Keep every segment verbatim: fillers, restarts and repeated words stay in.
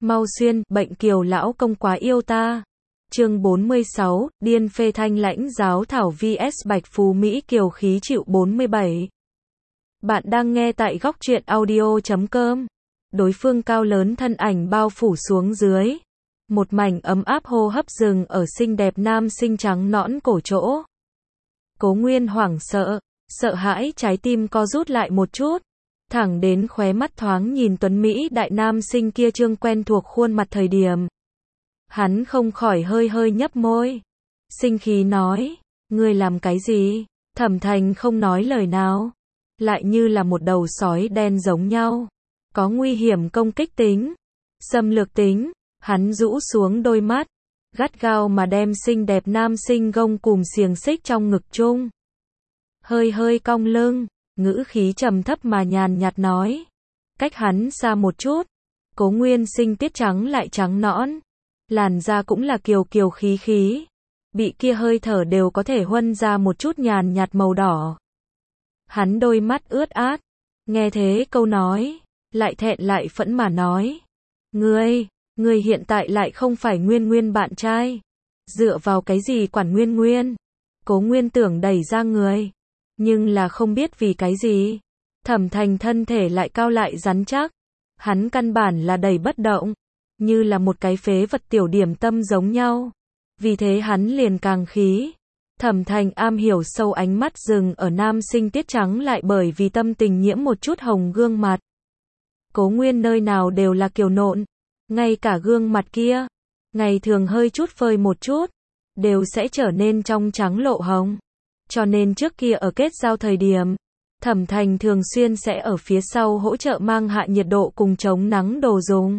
Mau xuyên, bệnh kiều lão công quá yêu ta. Chương bốn mươi sáu, điên phê thanh lãnh giáo thảo vs Bạch Phú Mỹ kiều khí chịu bốn mươi bảy. Bạn đang nghe tại góc truyện audio chấm com. Đối phương cao lớn thân ảnh bao phủ xuống dưới. Một mảnh ấm áp hô hấp rừng ở xinh đẹp nam sinh trắng nõn cổ chỗ. Cố Nguyên hoảng sợ, sợ hãi trái tim co rút lại một chút. Thẳng đến khóe mắt thoáng nhìn tuấn Mỹ đại nam sinh kia trương quen thuộc khuôn mặt thời điểm. Hắn không khỏi hơi hơi nhấp môi. Sinh khí nói, ngươi làm cái gì? Thẩm Thành không nói lời nào. Lại như là một đầu sói đen giống nhau. Có nguy hiểm công kích tính, xâm lược tính. Hắn rũ xuống đôi mắt, gắt gao mà đem xinh đẹp nam sinh gông cùm xiềng xích trong ngực chung. Hơi hơi cong lưng, ngữ khí trầm thấp mà nhàn nhạt nói. Cách hắn xa một chút, Cố Nguyên sinh tiết trắng lại trắng nõn. Làn da cũng là kiều kiều khí khí. Bị kia hơi thở đều có thể huân ra một chút nhàn nhạt màu đỏ. Hắn đôi mắt ướt át, nghe thế câu nói, lại thẹn lại phẫn mà nói. Ngươi, ngươi hiện tại lại không phải Nguyên Nguyên bạn trai. Dựa vào cái gì quản Nguyên Nguyên? Cố Nguyên tưởng đẩy ra người. Nhưng là không biết vì cái gì. Thẩm Thành thân thể lại cao lại rắn chắc. Hắn căn bản là đầy bất động. Như là một cái phế vật tiểu điểm tâm giống nhau. Vì thế hắn liền càng khí. Thẩm Thành am hiểu sâu ánh mắt dừng ở nam sinh tiết trắng lại bởi vì tâm tình nhiễm một chút hồng gương mặt. Cố Nguyên nơi nào đều là kiều nộn. Ngay cả gương mặt kia, ngày thường hơi chút phơi một chút, đều sẽ trở nên trong trắng lộ hồng. Cho nên trước kia ở kết giao thời điểm, Thẩm Thành thường xuyên sẽ ở phía sau hỗ trợ mang hạ nhiệt độ cùng chống nắng đồ dùng.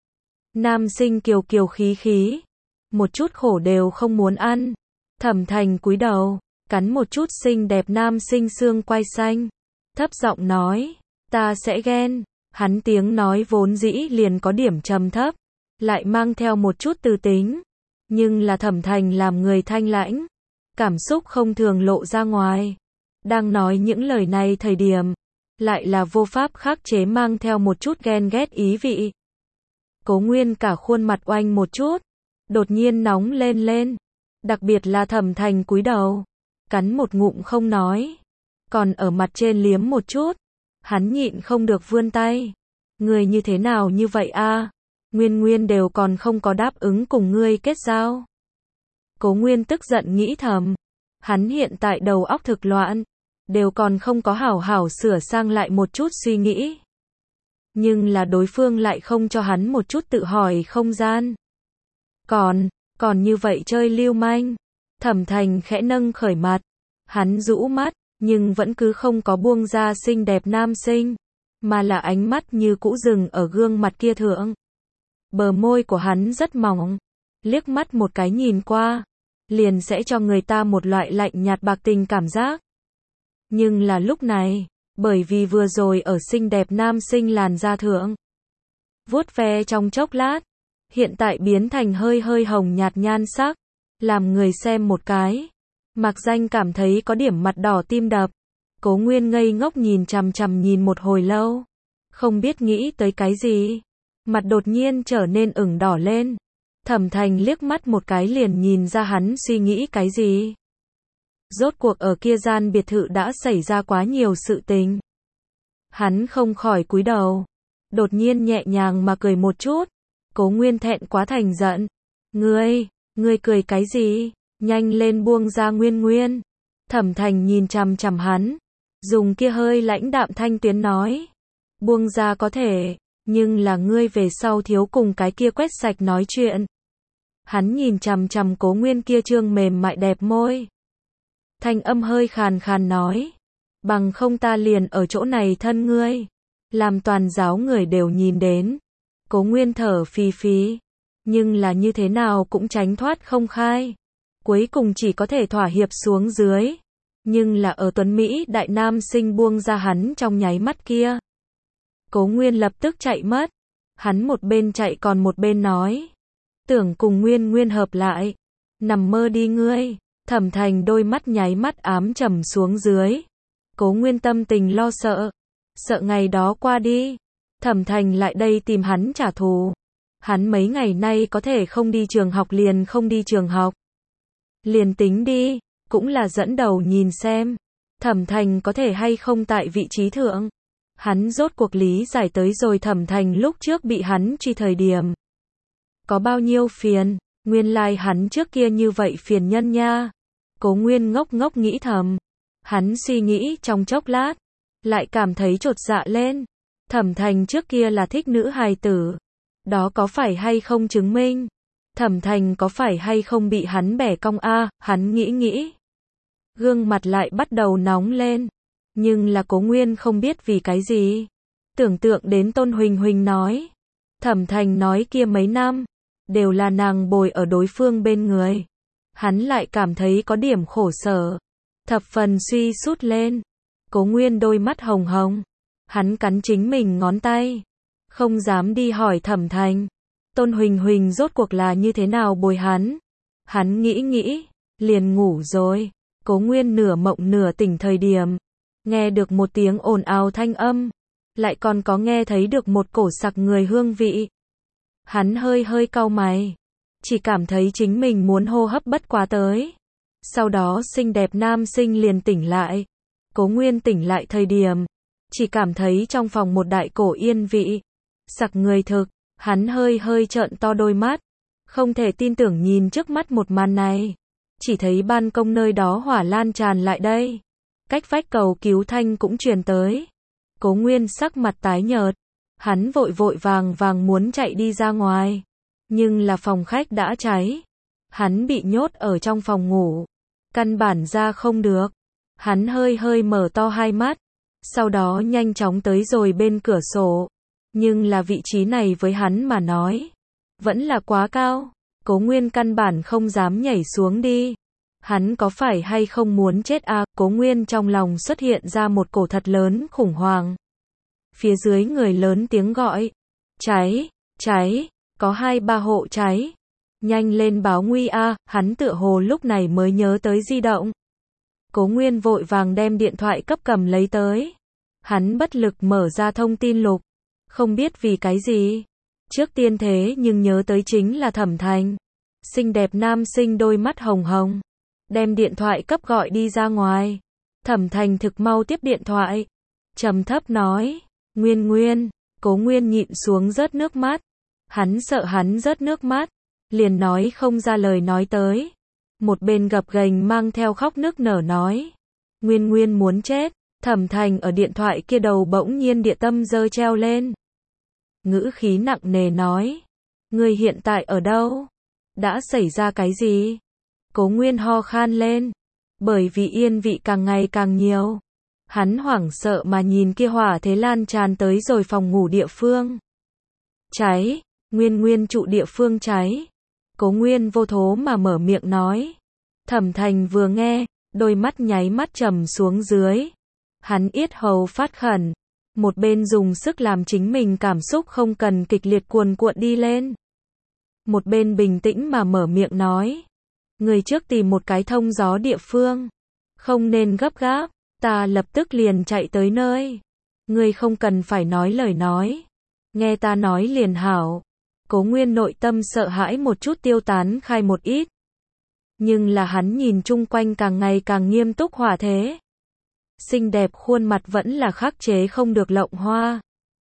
Nam sinh kiều kiều khí khí, một chút khổ đều không muốn ăn. Thẩm Thành cúi đầu, cắn một chút xinh đẹp nam sinh xương quai xanh, thấp giọng nói, ta sẽ ghen. Hắn tiếng nói vốn dĩ liền có điểm trầm thấp, lại mang theo một chút từ tính, nhưng là Thẩm Thành làm người thanh lãnh, cảm xúc không thường lộ ra ngoài. Đang nói những lời này thời điểm, lại là vô pháp khắc chế mang theo một chút ghen ghét ý vị. Cố Nguyên cả khuôn mặt oanh một chút, đột nhiên nóng lên lên, đặc biệt là Thẩm Thành cúi đầu, cắn một ngụm không nói, còn ở mặt trên liếm một chút. Hắn nhịn không được vươn tay. Ngươi như thế nào như vậy a? Nguyên Nguyên đều còn không có đáp ứng cùng ngươi kết giao. Cố Nguyên tức giận nghĩ thầm. Hắn hiện tại đầu óc thực loạn. Đều còn không có hảo hảo sửa sang lại một chút suy nghĩ. Nhưng là đối phương lại không cho hắn một chút tự hỏi không gian. Còn, còn như vậy chơi lưu manh. Thẩm Thành khẽ nâng khởi mặt. Hắn rũ mắt. Nhưng vẫn cứ không có buông ra xinh đẹp nam sinh, mà là ánh mắt như cũ dừng ở gương mặt kia thượng. Bờ môi của hắn rất mỏng, liếc mắt một cái nhìn qua, liền sẽ cho người ta một loại lạnh nhạt bạc tình cảm giác. Nhưng là lúc này, bởi vì vừa rồi ở xinh đẹp nam sinh làn da thượng, vuốt ve trong chốc lát, hiện tại biến thành hơi hơi hồng nhạt nhan sắc, làm người xem một cái. Mạc Danh cảm thấy có điểm mặt đỏ tim đập. Cố Nguyên ngây ngốc nhìn chằm chằm nhìn một hồi lâu. Không biết nghĩ tới cái gì. Mặt đột nhiên trở nên ửng đỏ lên. Thẩm Thành liếc mắt một cái liền nhìn ra hắn suy nghĩ cái gì. Rốt cuộc ở kia gian biệt thự đã xảy ra quá nhiều sự tình. Hắn không khỏi cúi đầu. Đột nhiên nhẹ nhàng mà cười một chút. Cố Nguyên thẹn quá thành giận. Ngươi, ngươi cười cái gì? Nhanh lên buông ra Nguyên Nguyên. Thẩm Thành nhìn chằm chằm hắn, dùng kia hơi lãnh đạm thanh tuyến nói. Buông ra có thể, nhưng là ngươi về sau thiếu cùng cái kia quét sạch nói chuyện. Hắn nhìn chằm chằm Cố Nguyên kia trương mềm mại đẹp môi. Thanh âm hơi khàn khàn nói. Bằng không ta liền ở chỗ này thân ngươi. Làm toàn giáo người đều nhìn đến. Cố Nguyên thở phì phì. Nhưng là như thế nào cũng tránh thoát không khai. Cuối cùng chỉ có thể thỏa hiệp xuống dưới. Nhưng là ở tuấn Mỹ đại nam sinh buông ra hắn trong nháy mắt kia. Cố Nguyên lập tức chạy mất. Hắn một bên chạy còn một bên nói. Tưởng cùng Nguyên Nguyên hợp lại. Nằm mơ đi ngươi. Thẩm Thành đôi mắt nháy mắt ám trầm xuống dưới. Cố Nguyên tâm tình lo sợ. Sợ ngày đó qua đi. Thẩm Thành lại đây tìm hắn trả thù. Hắn mấy ngày nay có thể không đi trường học liền không đi trường học. Liền tính đi, cũng là dẫn đầu nhìn xem. Thẩm Thành có thể hay không tại vị trí thượng. Hắn rốt cuộc lý giải tới rồi Thẩm Thành lúc trước bị hắn truy thời điểm. Có bao nhiêu phiền, nguyên lai like hắn trước kia như vậy phiền nhân nha. Cố Nguyên ngốc ngốc nghĩ thầm. Hắn suy nghĩ trong chốc lát, lại cảm thấy chột dạ lên. Thẩm Thành trước kia là thích nữ hài tử. Đó có phải hay không chứng minh? Thẩm Thành có phải hay không bị hắn bẻ cong a? Hắn nghĩ nghĩ. Gương mặt lại bắt đầu nóng lên. Nhưng là Cố Nguyên không biết vì cái gì. Tưởng tượng đến Tôn Huỳnh Huỳnh nói. Thẩm Thành nói kia mấy năm, đều là nàng bồi ở đối phương bên người. Hắn lại cảm thấy có điểm khổ sở. Thập phần suy sút lên. Cố Nguyên đôi mắt hồng hồng. Hắn cắn chính mình ngón tay. Không dám đi hỏi Thẩm Thành. Tôn Huỳnh Huỳnh rốt cuộc là như thế nào bồi hắn. Hắn nghĩ nghĩ, liền ngủ rồi. Cố Nguyên nửa mộng nửa tỉnh thời điểm. Nghe được một tiếng ồn ào thanh âm. Lại còn có nghe thấy được một cổ sặc người hương vị. Hắn hơi hơi cau mày. Chỉ cảm thấy chính mình muốn hô hấp bất quá tới. Sau đó xinh đẹp nam sinh liền tỉnh lại. Cố Nguyên tỉnh lại thời điểm. Chỉ cảm thấy trong phòng một đại cổ yên vị. Sặc người thực. Hắn hơi hơi trợn to đôi mắt. Không thể tin tưởng nhìn trước mắt một màn này. Chỉ thấy ban công nơi đó hỏa lan tràn lại đây. Cách vách cầu cứu thanh cũng truyền tới. Cố Nguyên sắc mặt tái nhợt. Hắn vội vội vàng vàng muốn chạy đi ra ngoài. Nhưng là phòng khách đã cháy. Hắn bị nhốt ở trong phòng ngủ. Căn bản ra không được. Hắn hơi hơi mở to hai mắt. Sau đó nhanh chóng tới rồi bên cửa sổ. Nhưng là vị trí này với hắn mà nói. Vẫn là quá cao. Cố Nguyên căn bản không dám nhảy xuống đi. Hắn có phải hay không muốn chết à? Cố Nguyên trong lòng xuất hiện ra một cổ thật lớn khủng hoảng. Phía dưới người lớn tiếng gọi. Cháy, cháy, có hai ba hộ cháy. Nhanh lên báo nguy a, à, hắn tựa hồ lúc này mới nhớ tới di động. Cố Nguyên vội vàng đem điện thoại cấp cầm lấy tới. Hắn bất lực mở ra thông tin lục. Không biết vì cái gì. Trước tiên thế nhưng nhớ tới chính là Thẩm Thành. Xinh đẹp nam sinh đôi mắt hồng hồng. Đem điện thoại cấp gọi đi ra ngoài. Thẩm Thành thực mau tiếp điện thoại. Trầm thấp nói. Nguyên Nguyên. Cố Nguyên nhịn xuống rớt nước mắt. Hắn sợ hắn rớt nước mắt. Liền nói không ra lời nói tới. Một bên gập ghềnh mang theo khóc nức nở nói. Nguyên Nguyên muốn chết. Thẩm Thành ở điện thoại kia đầu bỗng nhiên địa tâm dơ treo lên. Ngữ khí nặng nề nói. Người hiện tại ở đâu? Đã xảy ra cái gì? Cố Nguyên ho khan lên. Bởi vì yên vị càng ngày càng nhiều. Hắn hoảng sợ mà nhìn kia hỏa thế lan tràn tới rồi phòng ngủ địa phương. Cháy, Nguyên Nguyên trụ địa phương cháy. Cố Nguyên vô thố mà mở miệng nói. Thẩm Thành vừa nghe, đôi mắt nháy mắt trầm xuống dưới. Hắn yết hầu phát khẩn. Một bên dùng sức làm chính mình cảm xúc không cần kịch liệt cuồn cuộn đi lên. Một bên bình tĩnh mà mở miệng nói. Người trước tìm một cái thông gió địa phương. Không nên gấp gáp, ta lập tức liền chạy tới nơi. Người không cần phải nói lời nói. Nghe ta nói liền hảo. Cố Nguyên nội tâm sợ hãi một chút tiêu tán khai một ít. Nhưng là hắn nhìn chung quanh càng ngày càng nghiêm túc hỏa thế. Xinh đẹp khuôn mặt vẫn là khắc chế không được lộng hoa.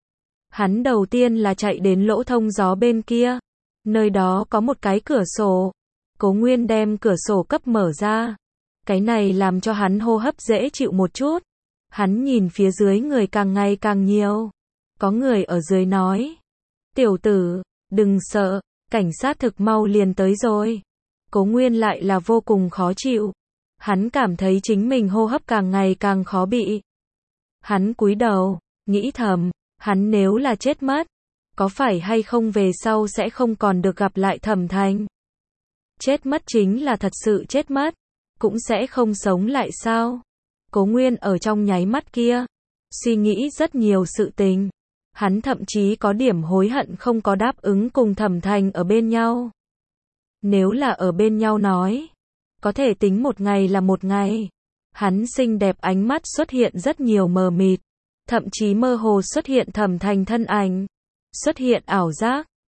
Hắn đầu tiên là chạy đến lỗ thông gió bên kia. Nơi đó có một cái cửa sổ. Cố Nguyên đem cửa sổ cấp mở ra. Cái này làm cho hắn hô hấp dễ chịu một chút. Hắn nhìn phía dưới người càng ngày càng nhiều. Có người ở dưới nói. Tiểu tử, đừng sợ, cảnh sát thực mau liền tới rồi. Cố Nguyên lại là vô cùng khó chịu. Hắn cảm thấy chính mình hô hấp càng ngày càng khó bị. Hắn cúi đầu, nghĩ thầm, hắn nếu là chết mất, có phải hay không về sau sẽ không còn được gặp lại Thẩm Thành. Chết mất chính là thật sự chết mất, cũng sẽ không sống lại sao? Cố Nguyên ở trong nháy mắt kia, suy nghĩ rất nhiều sự tình. Hắn thậm chí có điểm hối hận không có đáp ứng cùng Thẩm Thành ở bên nhau. Nếu là ở bên nhau nói, có thể tính một ngày là một ngày. Hắn xinh đẹp ánh mắt xuất hiện rất nhiều mờ mịt, thậm chí mơ hồ xuất hiện Thẩm Thành thân ảnh, xuất hiện ảo giác.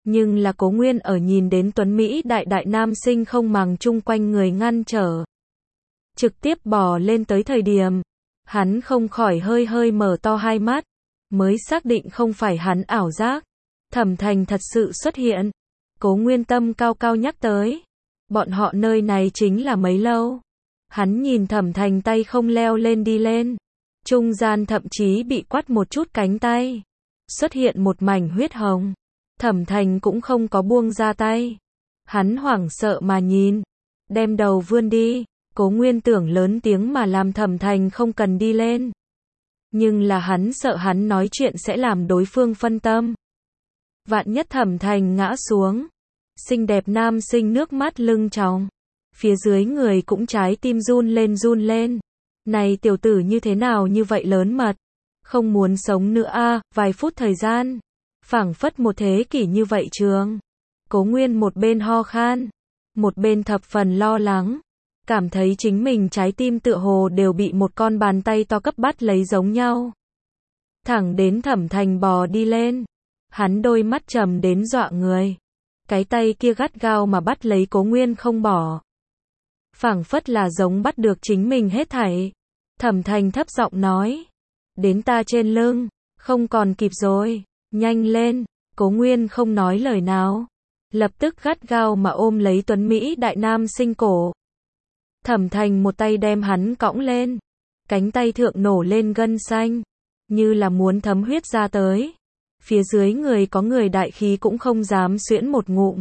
Nhưng là Cố Nguyên ở nhìn đến tuấn Mỹ đại đại nam sinh không màng chung quanh người ngăn trở, trực tiếp bò lên tới thời điểm, hắn không khỏi hơi hơi mở to hai mắt, mới xác định không phải hắn ảo giác. Thẩm Thành thật sự xuất hiện. Cố Nguyên tâm cao cao nhắc tới. Bọn họ nơi này chính là mấy lâu. Hắn nhìn Thẩm Thành tay không leo lên đi lên. Trung gian thậm chí bị quắt một chút cánh tay. Xuất hiện một mảnh huyết hồng. Thẩm Thành cũng không có buông ra tay. Hắn hoảng sợ mà nhìn. Đem đầu vươn đi. Cố Nguyên tưởng lớn tiếng mà làm Thẩm Thành không cần đi lên. Nhưng là hắn sợ hắn nói chuyện sẽ làm đối phương phân tâm. Vạn nhất Thẩm Thành ngã xuống. Xinh đẹp nam sinh nước mắt lưng tròng. Phía dưới người cũng trái tim run lên run lên. Này tiểu tử như thế nào như vậy lớn mật. Không muốn sống nữa a, à, vài phút thời gian. Phảng phất một thế kỷ như vậy trường. Cố Nguyên một bên ho khan. Một bên thập phần lo lắng. Cảm thấy chính mình trái tim tựa hồ đều bị một con bàn tay to cấp bắt lấy giống nhau. Thẳng đến Thẩm Thành bò đi lên. Hắn đôi mắt trầm đến dọa người. Cái tay kia gắt gao mà bắt lấy Cố Nguyên không bỏ. Phảng phất là giống bắt được chính mình hết thảy. Thẩm Thành thấp giọng nói. Đến ta trên lưng. Không còn kịp rồi. Nhanh lên. Cố Nguyên không nói lời nào. Lập tức gắt gao mà ôm lấy tuấn Mỹ đại nam sinh cổ. Thẩm Thành một tay đem hắn cõng lên. Cánh tay thượng nổ lên gân xanh. Như là muốn thấm huyết ra tới. Phía dưới người có người đại khí cũng không dám xuyễn một ngụm.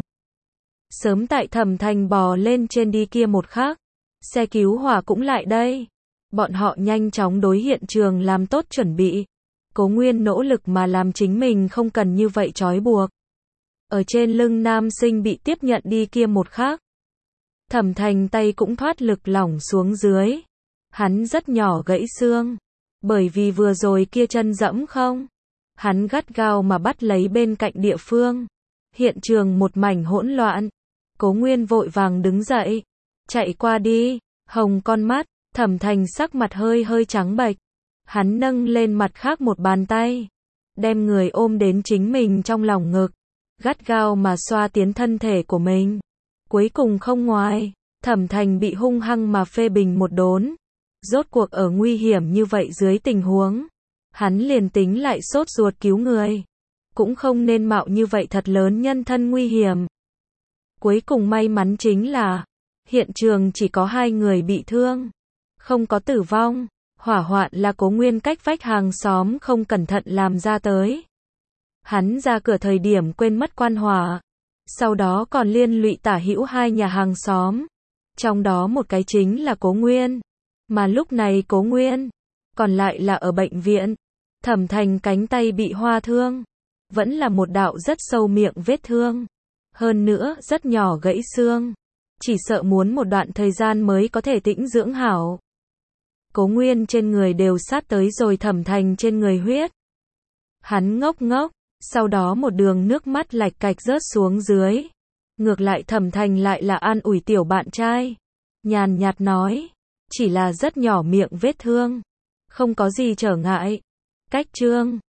Sớm tại Thẩm Thành bò lên trên đi kia một khắc. Xe cứu hỏa cũng lại đây. Bọn họ nhanh chóng đối hiện trường làm tốt chuẩn bị. Cố Nguyên nỗ lực mà làm chính mình không cần như vậy trói buộc. Ở trên lưng nam sinh bị tiếp nhận đi kia một khắc. Thẩm Thành tay cũng thoát lực lỏng xuống dưới. Hắn rất nhỏ gãy xương. Bởi vì vừa rồi kia chân dẫm không. Hắn gắt gao mà bắt lấy bên cạnh địa phương. Hiện trường một mảnh hỗn loạn. Cố Nguyên vội vàng đứng dậy. Chạy qua đi. Hồng con mắt. Thẩm Thành sắc mặt hơi hơi trắng bệch. Hắn nâng lên mặt khác một bàn tay. Đem người ôm đến chính mình trong lòng ngực. Gắt gao mà xoa tiến thân thể của mình. Cuối cùng không ngoài. Thẩm Thành bị hung hăng mà phê bình một đốn. Rốt cuộc ở nguy hiểm như vậy dưới tình huống. Hắn liền tính lại sốt ruột cứu người. Cũng không nên mạo như vậy thật lớn nhân thân nguy hiểm. Cuối cùng may mắn chính là. Hiện trường chỉ có hai người bị thương. Không có tử vong. Hỏa hoạn là Cố Nguyên cách vách hàng xóm không cẩn thận làm ra tới. Hắn ra cửa thời điểm quên mất quan hỏa. Sau đó còn liên lụy tả hữu hai nhà hàng xóm. Trong đó một cái chính là Cố Nguyên. Mà lúc này Cố Nguyên. Còn lại là ở bệnh viện. Thẩm Thành cánh tay bị hoa thương. Vẫn là một đạo rất sâu miệng vết thương. Hơn nữa rất nhỏ gãy xương. Chỉ sợ muốn một đoạn thời gian mới có thể tĩnh dưỡng hảo. Cố Nguyên trên người đều sát tới rồi Thẩm Thành trên người huyết. Hắn ngốc ngốc. Sau đó một đường nước mắt lạch cạch rớt xuống dưới. Ngược lại Thẩm Thành lại là an ủi tiểu bạn trai. Nhàn nhạt nói. Chỉ là rất nhỏ miệng vết thương. Không có gì trở ngại. Cách chương